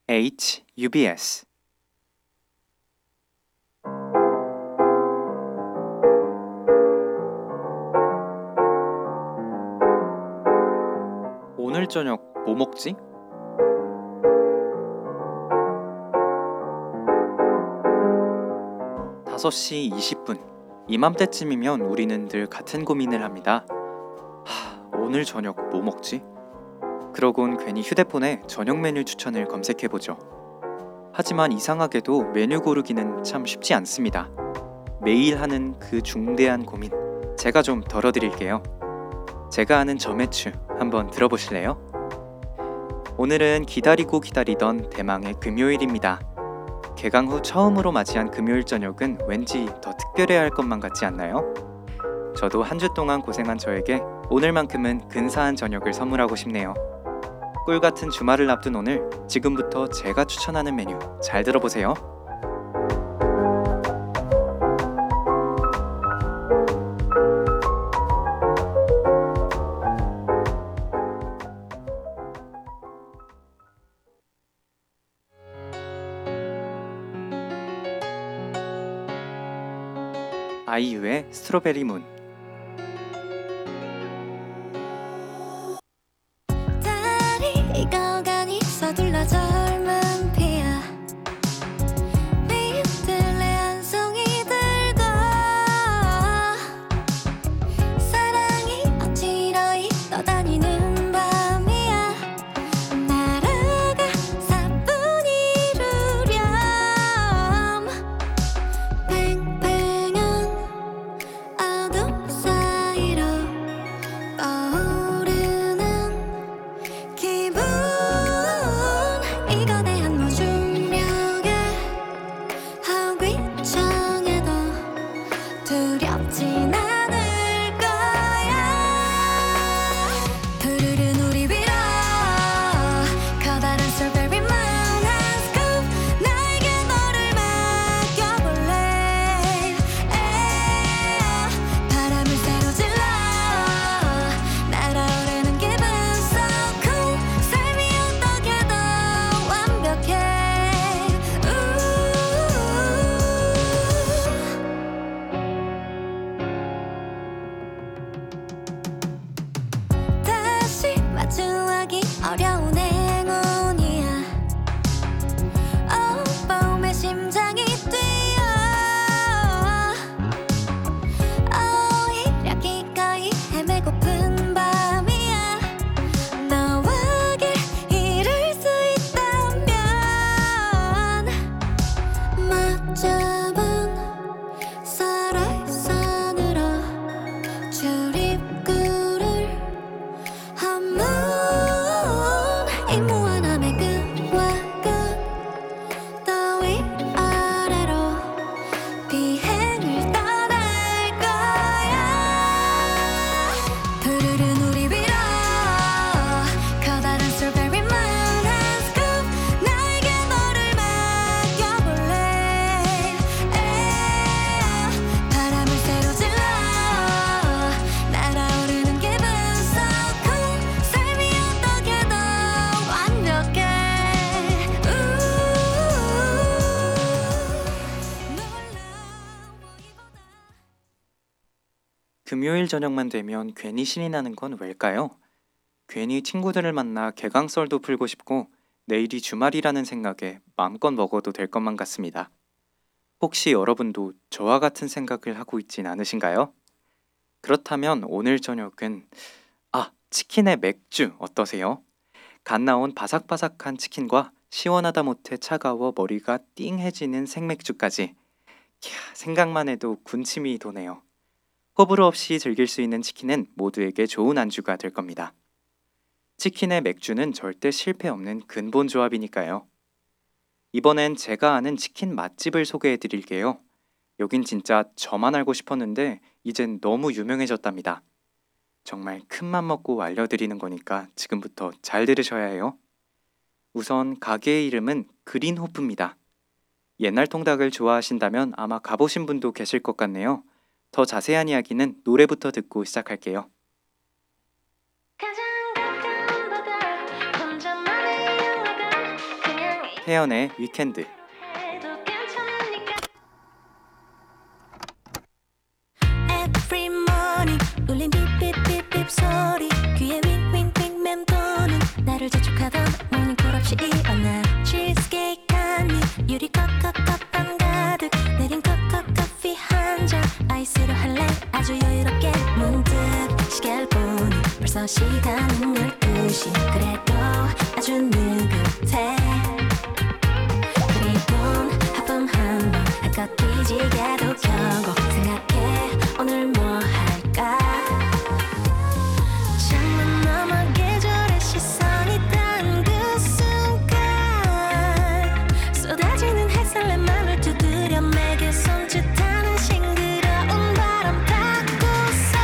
HUBS 오늘 저녁 뭐 먹지? 다섯 시 20분. 이맘때쯤이면 우리는 늘 같은 고민을 합니다. 오늘 저녁 뭐 먹지? 그러곤 괜히 휴대폰에 저녁 메뉴 추천을 검색해보죠. 하지만 이상하게도 메뉴 고르기는 참 쉽지 않습니다. 매일 하는 그 중대한 고민, 제가 좀 덜어드릴게요. 제가 아는 점액추 한번 들어보실래요? 오늘은 기다리고 기다리던 대망의 금요일입니다. 개강 후 처음으로 맞이한 금요일 저녁은 왠지 더 특별해야 할 것만 같지 않나요? 저도 한 주 동안 고생한 저에게 오늘만큼은 근사한 저녁을 선물하고 싶네요. 꿀같은 주말을 앞둔 오늘, 지금부터 제가 추천하는 메뉴 잘 들어보세요. 아이유의 스트로베리 문. 달이 익어가니 서둘러 젊은 피야 비틀레 한 송이 들고 사랑이 어지러이 떠다니는 밤이야 날아가 사뿐히 이루렴 팽팽한 어둠 사이로 떠오르는 기분 이거 내 한모 중력에 허귀청해도 두렵진 않을 거야 푸르른 우리 위로 커다란 스트로베리 문 한 스쿱 나에게 너를 맡겨볼래 바람을 새로 질러 날아오르는 기분 so cool 삶이 어떻게도 완벽해 다시 마주하기 어려운 행운이야 봄에 심장이 뛰어 오히려 기꺼이 헤매고픈 밤이야 너와 길 잃을 수 있다면 맞잡은 설화선으로 출입구를 한문 이 무한함의 끝과 끝 더위 아래로 비행을 떠날 거야 푸르른 우리 위로 커다란 스트로베리 문 한 스쿱 나에게 너를 맡겨볼래 바람을 새로 질러 날아오르는 기분 so cool 삶이 어떻게도 완벽해 금요일 저녁만 되면 괜히 신이 나는 건 왜일까요? 괜히 친구들을 만나 개강썰도 풀고 싶고 내일이 주말이라는 생각에 마음껏 먹어도 될 것만 같습니다. 혹시 여러분도 저와 같은 생각을 하고 있진 않으신가요? 그렇다면 오늘 저녁은 치킨에 맥주 어떠세요? 갓 나온 바삭바삭한 치킨과 시원하다 못해 차가워 머리가 띵해지는 생맥주까지. 생각만 해도 군침이 도네요. 호불호 없이 즐길 수 있는 치킨은 모두에게 좋은 안주가 될 겁니다. 치킨에 맥주는 절대 실패 없는 근본 조합이니까요. 이번엔 제가 아는 치킨 맛집을 소개해 드릴게요. 여긴 진짜 저만 알고 싶었는데 이젠 너무 유명해졌답니다. 정말 큰맘 먹고 알려드리는 거니까 지금부터 잘 들으셔야 해요. 우선 가게의 이름은 그린호프입니다. 옛날 통닭을 좋아하신다면 아마 가보신 분도 계실 것 같네요. 더 자세한 이야기는 노래부터 듣고 시작할게요. 가장 가까운 바다 혼자만의 영화가 그냥 태연의 위켄드. Every morning 울린 삐삐삐삐 소리 귀에 윙윙윙 맴도는 나를 재촉하던 모닝콜 없이 일어나 치즈케이크 한입 유리 컵컵컵밤 가득 내린 컵컵 커피 한잔 아이스로 할래 아주 여유롭게 문득 시계를 보니 벌써 시간은 12시 그래도 아주 느긋해 그리곤 하품 한번 한껏 뒤지게도 켜고 생각해 오늘 뭐 할까 창문 너머 계절의 시선이 닿은 그 순간 쏟아지는 햇살 내 맘을 두드려 매게 손짓하는 싱그러운 바람 타고서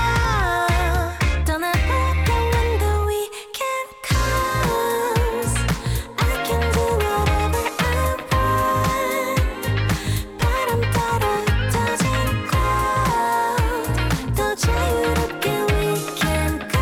떠나볼까 when the weekend comes I can do whatever I want 바람 따라 흩어진 cloud 더 자유롭게 we can go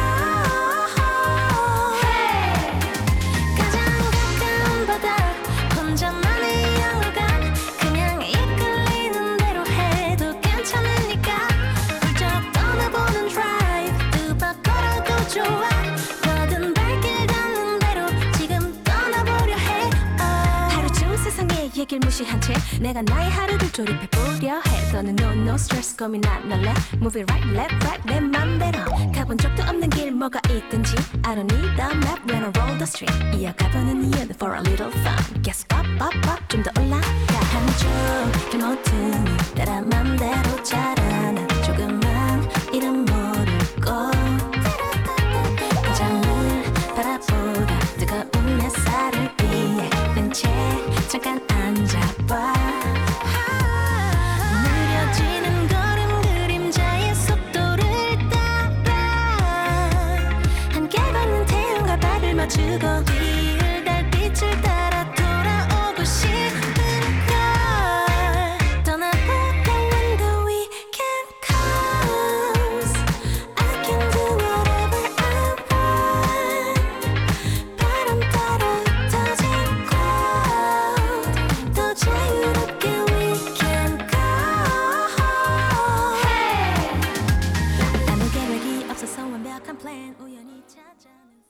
가장 가까운 바다 혼자만의 영화관 그냥 이끌리는 대로 해도 괜찮으니까 훌쩍 떠나보는 drive 두 번 걸어도 좋아 뭐든 발길 닿는 대로 지금 떠나보려 해 하루 중 세상의 얘길 무시한 채 내가 나의 하루를 조립해보려 해 너는 no stress 고민 안 할래 Move it right left right 내 맘대로 가본 적도 없는 길 뭐가 있든지 I don't need the map when I roll the street 이어가보는 이유는 for a little fun Guess up up up 좀 더 올라가 한쪽 길 모퉁이 따라 맘대로 자라나 조금만 이름 모르고 한장을 바라보다 뜨거운 햇살을 피해 렌채 잠깐 앉아봐 느려지는 걸음 그림자의 속도를 따라 함께 걷는 태양과 발을 맞추고 뒤를 달빛을 따라 돌아오고 싶은 걸 떠나볼까 when the weekend comes I can do whatever I want 바람 따라 흩어진 cloud 더 자유롭게 we can go 아무 계획이 없어서 완벽한 plan 우연히 찾아낸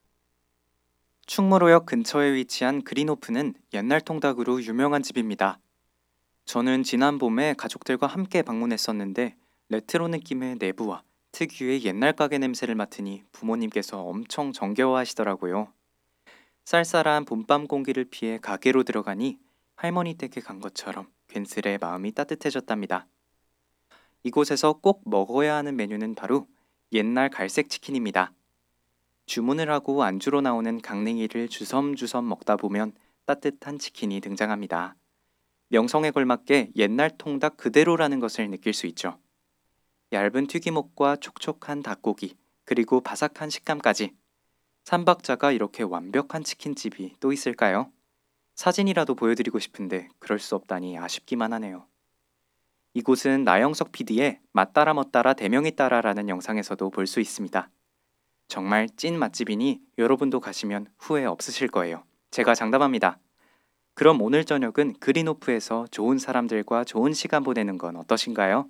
충무로역 근처에 위치한 그린호프는 옛날 통닭으로 유명한 집입니다. 저는 지난 봄에 가족들과 함께 방문했었는데 레트로 느낌의 내부와 특유의 옛날 가게 냄새를 맡으니 부모님께서 엄청 정겨워하시더라고요. 쌀쌀한 봄밤 공기를 피해 가게로 들어가니 할머니 댁에 간 것처럼 괜스레 마음이 따뜻해졌답니다. 이곳에서 꼭 먹어야 하는 메뉴는 바로 옛날 갈색 치킨입니다. 주문을 하고 안주로 나오는 강냉이를 주섬주섬 먹다 보면 따뜻한 치킨이 등장합니다. 명성에 걸맞게 옛날 통닭 그대로라는 것을 느낄 수 있죠. 얇은 튀김옷과 촉촉한 닭고기, 그리고 바삭한 식감까지. 삼박자가 이렇게 완벽한 치킨집이 또 있을까요? 사진이라도 보여드리고 싶은데 그럴 수 없다니 아쉽기만 하네요. 이곳은 나영석 PD의 맛따라 멋따라 대명이 따라라는 영상에서도 볼 수 있습니다. 정말 찐 맛집이니 여러분도 가시면 후회 없으실 거예요. 제가 장담합니다. 그럼 오늘 저녁은 그린호프에서 좋은 사람들과 좋은 시간 보내는 건 어떠신가요?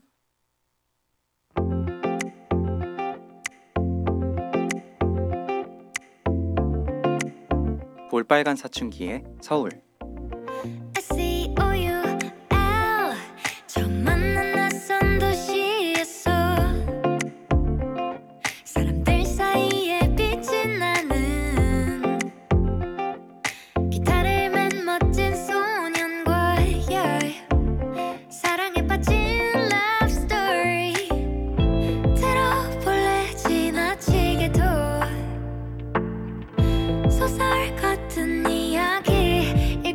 볼빨간 사춘기의 서울. SEOUL 처음 만난 낯선 도시에서 사람들 사이에 빛이 나는 기타를 맨 멋진 소년과 yeah. 사랑에 빠진 love story 들어볼래 지나치게도 소설 같은 이야기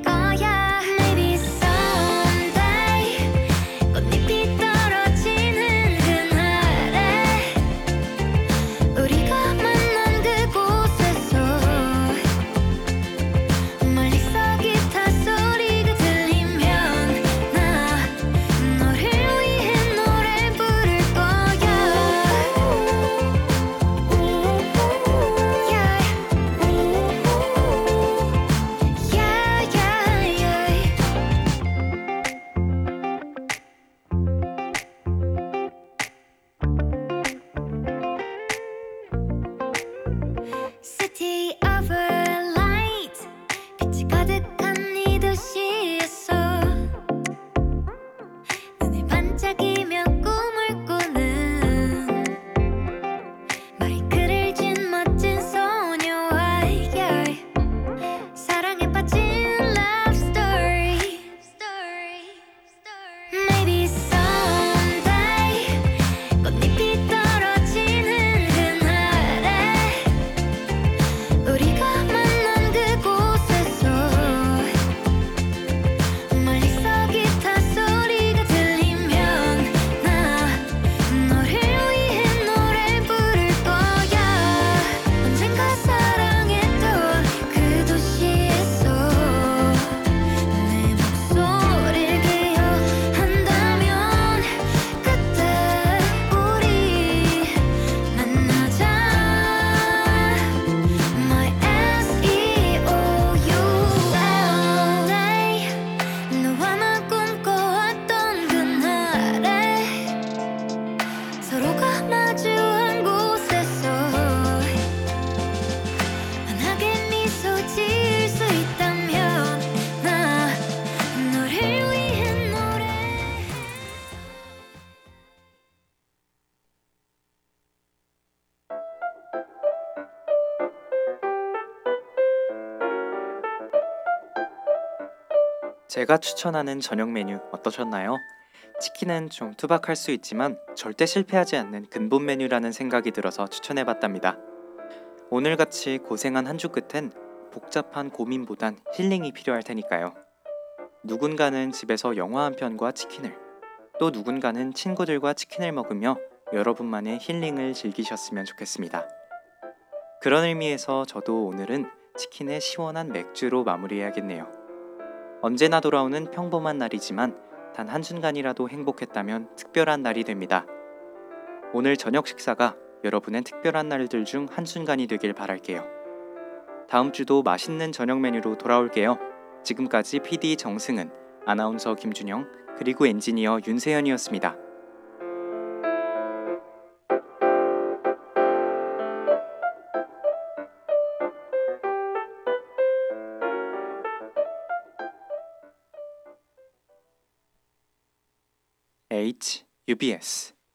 가득한 이 도시에서 눈을 반짝이며 꿈을 꾸는 마이크를 쥔 멋진 소녀와 yeah. 사랑에 빠진 love story. Maybe someday 꽃잎이 떨어지는 그날에 우리가 만난 그곳에서 멀리서 기타 소리가 들리면 나 너를 위해 노래 부를 거야. 언젠가 사랑했던 그 도시에서 내 목소리를 기억한다면 그때 우리 만나자. My SEOU LA 너와 나 꿈꿔왔던 그날에 서로가 마주한 곳에서 환하게 미소 지을 수 있다면 나 너를 위해 노래해. 제가 추천하는 저녁 메뉴 어떠셨나요? 치킨은 좀 투박할 수 있지만 절대 실패하지 않는 근본 메뉴라는 생각이 들어서 추천해봤답니다. 오늘같이 고생한 한 주 끝엔 복잡한 고민보단 힐링이 필요할 테니까요. 누군가는 집에서 영화 한 편과 치킨을, 또 누군가는 친구들과 치킨을 먹으며 여러분만의 힐링을 즐기셨으면 좋겠습니다. 그런 의미에서 저도 오늘은 치킨에 시원한 맥주로 마무리해야겠네요. 언제나 돌아오는 평범한 날이지만 단 한순간이라도 행복했다면 특별한 날이 됩니다. 오늘 저녁 식사가 여러분의 특별한 날들 중 한순간이 되길 바랄게요. 다음 주도 맛있는 저녁 메뉴로 돌아올게요. 지금까지 PD 정승은, 아나운서 김준영, 그리고 엔지니어 윤세현이었습니다. UBS